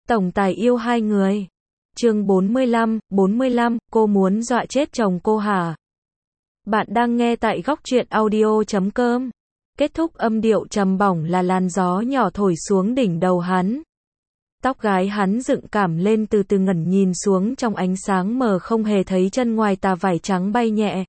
Tổng tài yêu hai người. Chương 45, cô muốn dọa chết chồng cô hả? Bạn đang nghe tại góc truyện audio.com. Kết thúc âm điệu trầm bổng là làn gió nhỏ thổi xuống đỉnh đầu hắn. Tóc gái hắn dựng cảm lên từ từ ngẩng nhìn xuống trong ánh sáng mờ không hề thấy chân ngoài tà vải trắng bay nhẹ.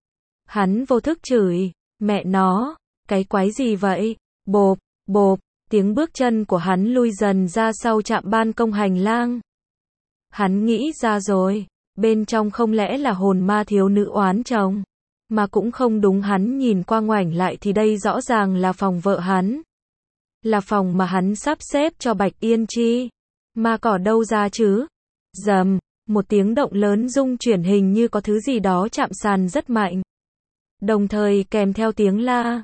Hắn vô thức chửi, mẹ nó, cái quái gì vậy? Bộp, bộp, tiếng bước chân của hắn lui dần ra sau trạm ban công hành lang. Hắn nghĩ ra rồi, bên trong không lẽ là hồn ma thiếu nữ oán chồng, mà cũng không đúng, hắn nhìn qua ngoảnh lại thì đây rõ ràng là phòng vợ hắn. Là phòng mà hắn sắp xếp cho Bạch Yên Chi. Ma cỏ đâu ra chứ? Rầm, một tiếng động lớn rung chuyển hình như có thứ gì đó chạm sàn rất mạnh. Đồng thời kèm theo tiếng la.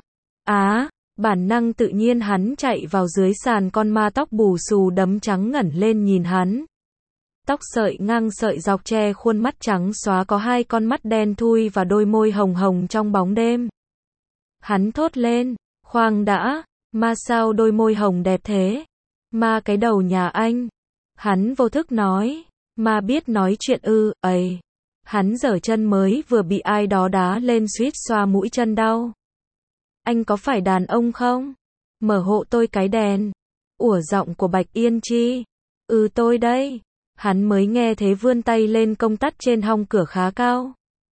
Bản năng tự nhiên hắn chạy vào dưới sàn, con ma tóc bù xù đấm trắng ngẩng lên nhìn hắn. Tóc sợi ngang sợi dọc che khuôn mắt trắng xóa, có hai con mắt đen thui và đôi môi hồng hồng trong bóng đêm. Hắn thốt lên, khoan đã, ma sao đôi môi hồng đẹp thế? Ma cái đầu nhà anh. Hắn vô thức nói, ma biết nói chuyện ư? Ấy. Hắn giở chân mới vừa bị ai đó đá lên suýt xoa mũi chân đau. Anh có phải đàn ông không? Mở hộ tôi cái đèn. Ủa, giọng của Bạch Yên Chi. Tôi đây. Hắn mới nghe thế vươn tay lên công tắc trên hông cửa khá cao.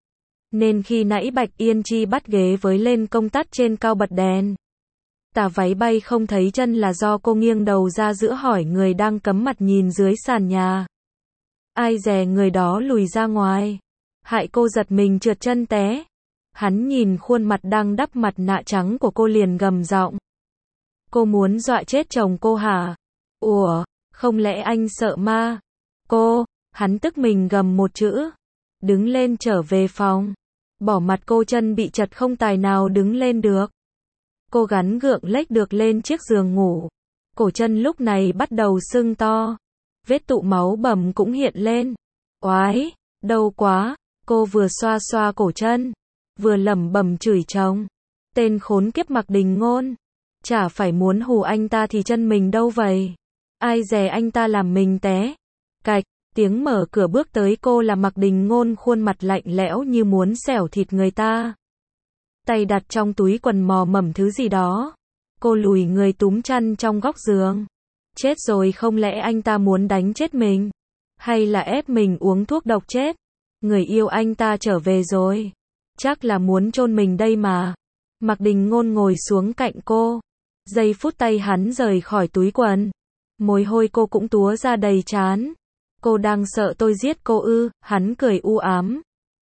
Nên khi nãy Bạch Yên Chi bắt ghế với lên công tắc trên cao bật đèn. Tà váy bay không thấy chân là do cô nghiêng đầu ra giữa hỏi người đang cấm mặt nhìn dưới sàn nhà. Ai dè người đó lùi ra ngoài. Hại cô giật mình trượt chân té. Hắn nhìn khuôn mặt đang đắp mặt nạ trắng của cô liền gầm giọng. Cô muốn dọa chết chồng cô hả? Ủa, không lẽ anh sợ ma? Cô, hắn tức mình gầm một chữ. Đứng lên trở về phòng. Bỏ mặt cô chân bị chật không tài nào đứng lên được. Cô gắng gượng lếch được lên chiếc giường ngủ. Cổ chân lúc này bắt đầu sưng to. Vết tụ máu bầm cũng hiện lên. Oái, đau quá. Cô vừa xoa xoa cổ chân, vừa lẩm bẩm chửi chồng. Tên khốn kiếp Mạc Đình Ngôn. Chả phải muốn hù anh ta thì chân mình đâu vậy. Ai dè anh ta làm mình té. Cạch, tiếng mở cửa bước tới cô là Mạc Đình Ngôn, khuôn mặt lạnh lẽo như muốn xẻo thịt người ta. Tay đặt trong túi quần mò mẫm thứ gì đó. Cô lùi người túm chăn trong góc giường. Chết rồi, không lẽ anh ta muốn đánh chết mình? Hay là ép mình uống thuốc độc chết? Người yêu anh ta trở về rồi. Chắc là muốn chôn mình đây mà. Mạc Đình Ngôn ngồi xuống cạnh cô. Giây phút tay hắn rời khỏi túi quần. Mồ hôi cô cũng túa ra đầy trán. Cô đang sợ tôi giết cô ư? Hắn cười u ám.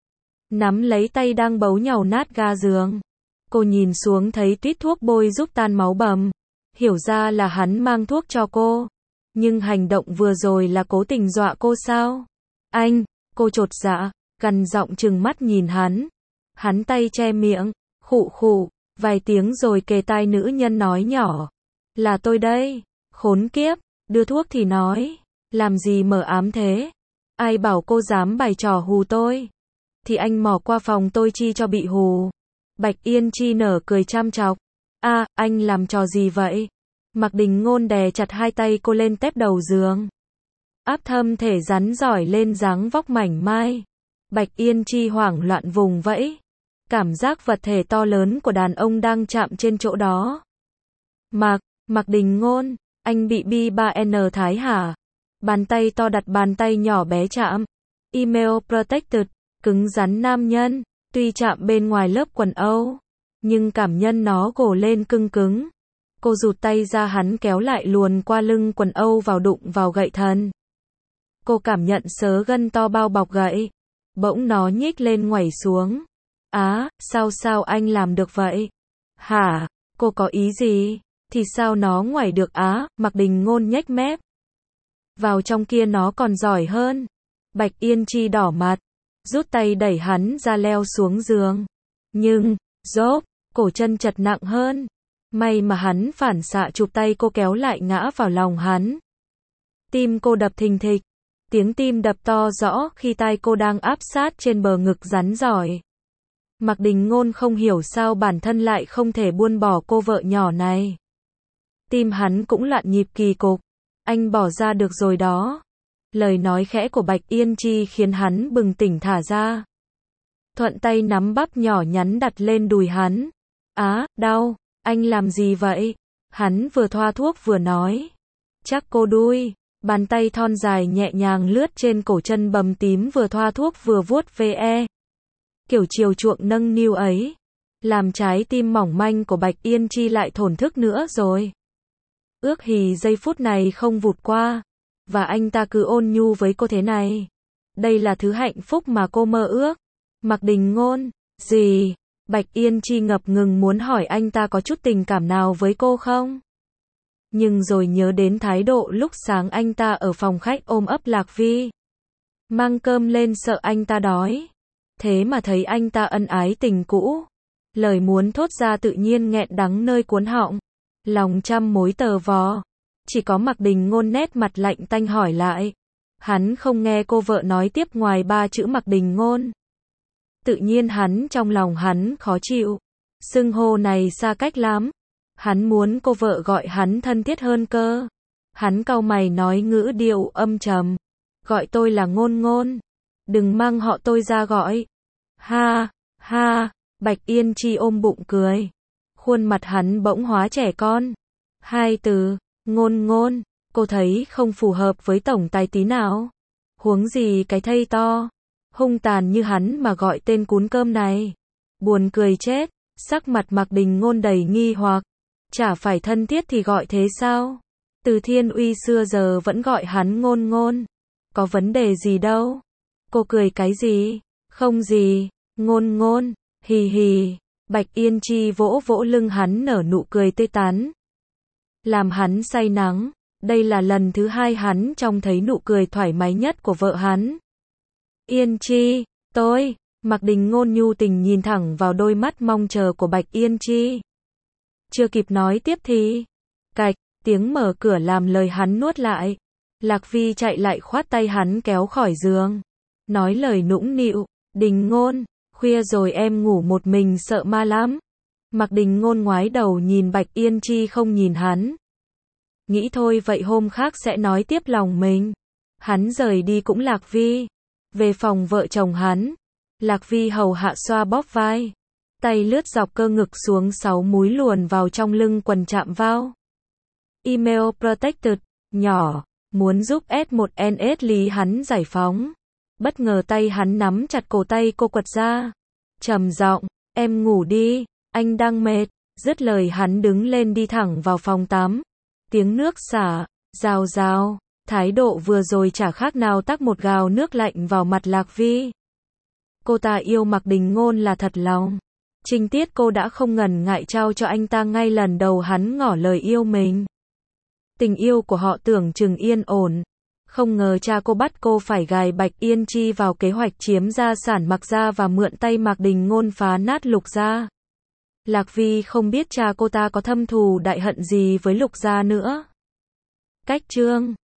Nắm lấy tay đang bấu nhàu nát ga giường. Cô nhìn xuống thấy tuýt thuốc bôi giúp tan máu bầm. Hiểu ra là hắn mang thuốc cho cô. Nhưng hành động vừa rồi là cố tình dọa cô sao? Anh, cô chột dạ, gằn giọng trừng mắt nhìn hắn. Hắn tay che miệng, khụ khụ, vài tiếng rồi kề tai nữ nhân nói nhỏ. Là tôi đây, khốn kiếp, đưa thuốc thì nói. Làm gì mờ ám thế? Ai bảo cô dám bày trò hù tôi? Thì anh mò qua phòng tôi chi cho bị hù. Bạch Yên Chi nở cười chăm chọc. Anh làm trò gì vậy? Mạc Đình Ngôn đè chặt hai tay cô lên tép đầu giường. Áp thâm thể rắn giỏi lên dáng vóc mảnh mai. Bạch Yên Chi hoảng loạn vùng vẫy. Cảm giác vật thể to lớn của đàn ông đang chạm trên chỗ đó. Mạc Đình Ngôn, anh bị bi-3N thái hả? Bàn tay to đặt bàn tay nhỏ bé chạm. Email protected, cứng rắn nam nhân, tuy chạm bên ngoài lớp quần âu, nhưng cảm nhân nó gồ lên cưng cứng. Cô rụt tay ra, hắn kéo lại luồn qua lưng quần âu vào, đụng vào gậy thần. Cô cảm nhận sớ gân to bao bọc gậy. Bỗng nó nhích lên ngoảy xuống. Sao anh làm được vậy? Hả? Cô có ý gì? Thì sao nó ngoảy được? Mạc Đình Ngôn nhếch mép. Vào trong kia nó còn giỏi hơn. Bạch Yên Chi đỏ mặt, rút tay đẩy hắn ra leo xuống giường. Nhưng, rốp, cổ chân chật nặng hơn. May mà hắn phản xạ chụp tay cô kéo lại ngã vào lòng hắn. Tim cô đập thình thịch. Tiếng tim đập to rõ khi tai cô đang áp sát trên bờ ngực rắn giỏi. Mạc Đình Ngôn không hiểu sao bản thân lại không thể buông bỏ cô vợ nhỏ này. Tim hắn cũng loạn nhịp kỳ cục. anh bỏ ra được rồi đó. Lời nói khẽ của Bạch Yên Chi khiến hắn bừng tỉnh thả ra. Thuận tay nắm bắp nhỏ nhắn đặt lên đùi hắn. Á, đau, anh làm gì vậy? Hắn vừa thoa thuốc vừa nói. Chắc cô đuôi. Bàn tay thon dài nhẹ nhàng lướt trên cổ chân bầm tím vừa thoa thuốc vừa vuốt ve. Kiểu chiều chuộng nâng niu ấy, làm trái tim mỏng manh của Bạch Yên Chi lại thổn thức nữa rồi. Ước hì giây phút này không vụt qua, và anh ta cứ ôn nhu với cô thế này. Đây là thứ hạnh phúc mà cô mơ ước. Mạc Đình Ngôn, gì? Bạch Yên Chi ngập ngừng muốn hỏi anh ta có chút tình cảm nào với cô không? Nhưng rồi nhớ đến thái độ lúc sáng anh ta ở phòng khách ôm ấp Lạc Vi. Mang cơm lên sợ anh ta đói. Thế mà thấy anh ta ân ái tình cũ. Lời muốn thốt ra tự nhiên nghẹn đắng nơi cuốn họng. Lòng trăm mối tờ vò. Chỉ có Mạc Đình Ngôn nét mặt lạnh tanh hỏi lại. Hắn không nghe cô vợ nói tiếp ngoài 3 chữ Mạc Đình Ngôn. Tự nhiên trong lòng hắn khó chịu. Xưng hô này xa cách lắm. Hắn muốn cô vợ gọi hắn thân thiết hơn cơ. Hắn cau mày nói ngữ điệu âm trầm. Gọi tôi là Ngôn Ngôn. Đừng mang họ tôi ra gọi. Ha, ha, Bạch Yên Chi ôm bụng cười. Khuôn mặt hắn bỗng hóa trẻ con. 2 từ, Ngôn Ngôn, cô thấy không phù hợp với tổng tài tí nào. Huống gì cái thây to, hung tàn như hắn mà gọi tên cún cơm này. Buồn cười chết, sắc mặt Mạc Đình Ngôn đầy nghi hoặc. Chả phải thân thiết thì gọi thế sao? Từ Thiên Uy xưa giờ vẫn gọi hắn Ngôn Ngôn. Có vấn đề gì đâu. Cô cười cái gì? Không gì, Ngôn Ngôn, hì hì. Bạch Yên Chi vỗ vỗ lưng hắn nở nụ cười tươi tắn. Làm hắn say nắng. Đây là lần thứ 2 hắn trông thấy nụ cười thoải mái nhất của vợ hắn. Yên Chi, tôi. Mạc Đình Ngôn nhu tình nhìn thẳng vào đôi mắt mong chờ của Bạch Yên Chi. Chưa kịp nói tiếp thì, cạch, tiếng mở cửa làm lời hắn nuốt lại. Lạc Vi chạy lại khoát tay hắn kéo khỏi giường. Nói lời nũng nịu, Đình Ngôn, khuya rồi em ngủ một mình sợ ma lắm. Mạc Đình Ngôn ngoái đầu nhìn Bạch Yên Chi không nhìn hắn. Nghĩ thôi vậy hôm khác sẽ nói tiếp lòng mình. Hắn rời đi cũng Lạc Vi. Về phòng vợ chồng hắn, Lạc Vi hầu hạ xoa bóp vai. Tay lướt dọc cơ ngực xuống 6 múi luồn vào trong lưng quần chạm vào. Email protected, nhỏ, muốn giúp S1NS lý hắn giải phóng. Bất ngờ tay hắn nắm chặt cổ tay cô quật ra. Trầm giọng, em ngủ đi, anh đang mệt. Dứt lời hắn đứng lên đi thẳng vào phòng tắm. Tiếng nước xả, rào rào, thái độ vừa rồi chả khác nào tắc một gào nước lạnh vào mặt Lạc Vi. Cô ta yêu Mạc Đình Ngôn là thật lòng. Trinh tiết cô đã không ngần ngại trao cho anh ta ngay lần đầu hắn ngỏ lời yêu mình. Tình yêu của họ tưởng chừng yên ổn. Không ngờ cha cô bắt cô phải gài Bạch Yên Chi vào kế hoạch chiếm gia sản Mạc gia và mượn tay Mạc Đình Ngôn phá nát Lục gia. Lạc Vi không biết cha cô ta có thâm thù đại hận gì với Lục gia nữa. Cách chương